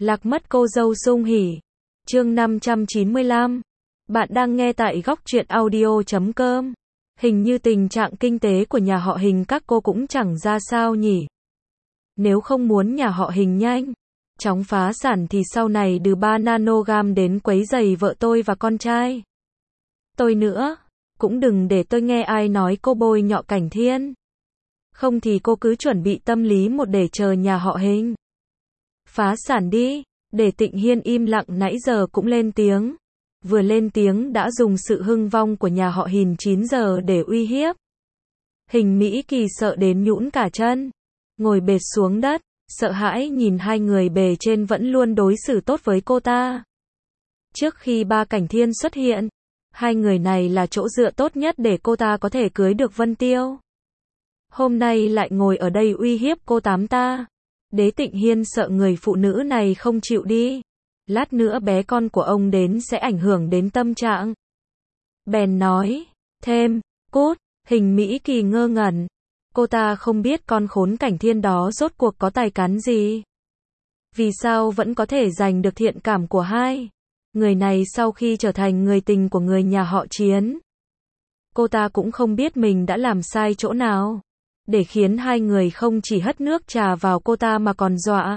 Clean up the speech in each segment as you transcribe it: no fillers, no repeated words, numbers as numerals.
Lạc mất cô dâu sung hỉ. Chương 595. Bạn đang nghe tại góc truyện audio.com. Hình như tình trạng kinh tế của nhà họ Hình các cô cũng chẳng ra sao nhỉ. Nếu không muốn nhà họ Hình nhanh chóng phá sản thì sau này từ 3 nanogam đến quấy rầy vợ tôi và con trai tôi nữa. Cũng đừng để tôi nghe ai nói cô bôi nhọ Cảnh Thiên. Không thì cô cứ chuẩn bị tâm lý một để chờ nhà họ Hình phá sản đi. Để Tịnh Hiên im lặng nãy giờ cũng lên tiếng. Vừa lên tiếng đã dùng sự hưng vong của nhà họ Hình 9 giờ để uy hiếp. Hình Mỹ Kỳ sợ đến nhũn cả chân, ngồi bệt xuống đất, sợ hãi nhìn hai người bề trên vẫn luôn đối xử tốt với cô ta. Trước khi ba Cảnh Thiên xuất hiện, hai người này là chỗ dựa tốt nhất để cô ta có thể cưới được Vân Tiêu. Hôm nay lại ngồi ở đây uy hiếp cô tám ta. Đế Tịnh Hiên sợ người phụ nữ này không chịu đi. Lát nữa bé con của ông đến sẽ ảnh hưởng đến tâm trạng. Bèn nói thêm, cút. Hình Mỹ Kỳ ngơ ngẩn. Cô ta không biết con khốn Cảnh Thiên đó rốt cuộc có tài cán gì. Vì sao vẫn có thể giành được thiện cảm của hai người này sau khi trở thành người tình của người nhà họ Chiến. Cô ta cũng không biết mình đã làm sai chỗ nào, để khiến hai người không chỉ hất nước trà vào cô ta mà còn dọa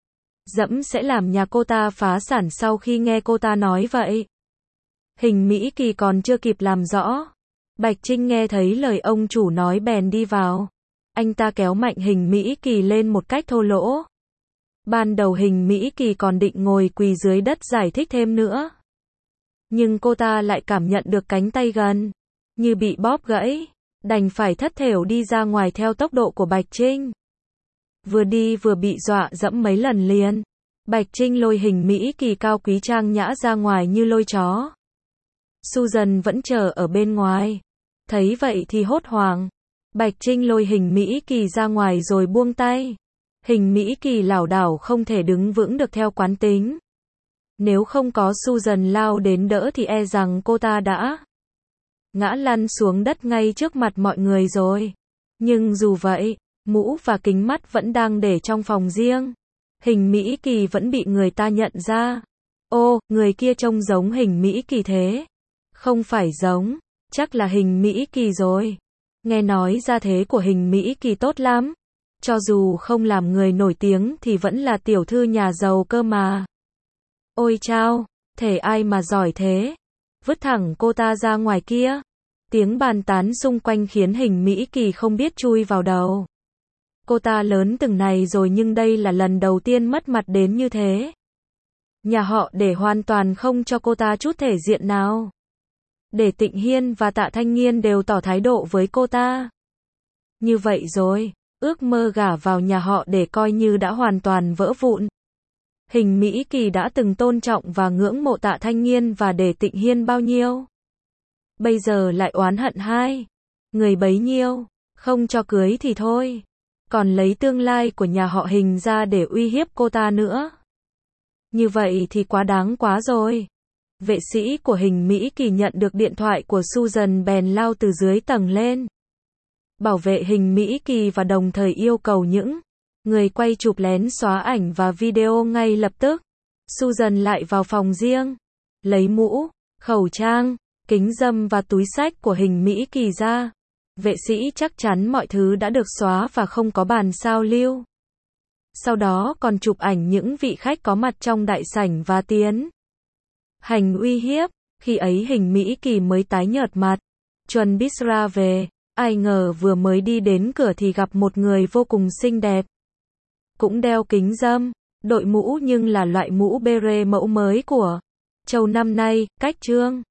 dẫm sẽ làm nhà cô ta phá sản sau khi nghe cô ta nói vậy. Hình Mỹ Kỳ còn chưa kịp làm rõ. Bạch Trinh nghe thấy lời ông chủ nói bèn đi vào. Anh ta kéo mạnh Hình Mỹ Kỳ lên một cách thô lỗ. Ban đầu Hình Mỹ Kỳ còn định ngồi quỳ dưới đất giải thích thêm nữa. Nhưng cô ta lại cảm nhận được cánh tay gần như bị bóp gãy, đành phải thất thểu đi ra ngoài theo tốc độ của Bạch Trinh. Vừa đi vừa bị dọa dẫm mấy lần liền. Bạch Trinh lôi Hình Mỹ Kỳ cao quý trang nhã ra ngoài như lôi chó. Susan vẫn chờ ở bên ngoài. Thấy vậy thì hốt hoảng. Bạch Trinh lôi Hình Mỹ Kỳ ra ngoài rồi buông tay. Hình Mỹ Kỳ lảo đảo không thể đứng vững được theo quán tính. Nếu không có Susan lao đến đỡ thì e rằng cô ta đã ngã lăn xuống đất ngay trước mặt mọi người rồi. Nhưng dù vậy, mũ và kính mắt vẫn đang để trong phòng riêng. Hình Mỹ Kỳ vẫn bị người ta nhận ra. Ô, người kia trông giống Hình Mỹ Kỳ thế. Không phải giống, chắc là Hình Mỹ Kỳ rồi. Nghe nói gia thế của Hình Mỹ Kỳ tốt lắm. Cho dù không làm người nổi tiếng thì vẫn là tiểu thư nhà giàu cơ mà. Ôi chao, thể ai mà giỏi thế. Vứt thẳng cô ta ra ngoài kia. Tiếng bàn tán xung quanh khiến Hình Mỹ Kỳ không biết chui vào đầu. Cô ta lớn từng này rồi nhưng đây là lần đầu tiên mất mặt đến như thế. Nhà họ để hoàn toàn không cho cô ta chút thể diện nào. Để Tịnh Hiên và Tạ Thanh Nghiên đều tỏ thái độ với cô ta. Như vậy rồi, ước mơ gả vào nhà họ để coi như đã hoàn toàn vỡ vụn. Hình Mỹ Kỳ đã từng tôn trọng và ngưỡng mộ Tạ Thanh Nghiên và để Tịnh Hiên bao nhiêu. Bây giờ lại oán hận hai người bấy nhiêu, không cho cưới thì thôi, còn lấy tương lai của nhà họ Hình ra để uy hiếp cô ta nữa. Như vậy thì quá đáng quá rồi. Vệ sĩ của Hình Mỹ Kỳ nhận được điện thoại của Susan bèn lao từ dưới tầng lên. Bảo vệ Hình Mỹ Kỳ và đồng thời yêu cầu những người quay chụp lén xóa ảnh và video ngay lập tức. Susan lại vào phòng riêng, lấy mũ, khẩu trang, kính râm và túi xách của Hình Mỹ Kỳ ra. Vệ sĩ chắc chắn mọi thứ đã được xóa và không có bản sao lưu. Sau đó còn chụp ảnh những vị khách có mặt trong đại sảnh và tiến hành uy hiếp. Khi ấy Hình Mỹ Kỳ mới tái nhợt mặt, chuẩn bị ra về. Ai ngờ vừa mới đi đến cửa thì gặp một người vô cùng xinh đẹp. Cũng đeo kính râm, đội mũ nhưng là loại mũ beret mẫu mới của Châu năm nay, cách Trương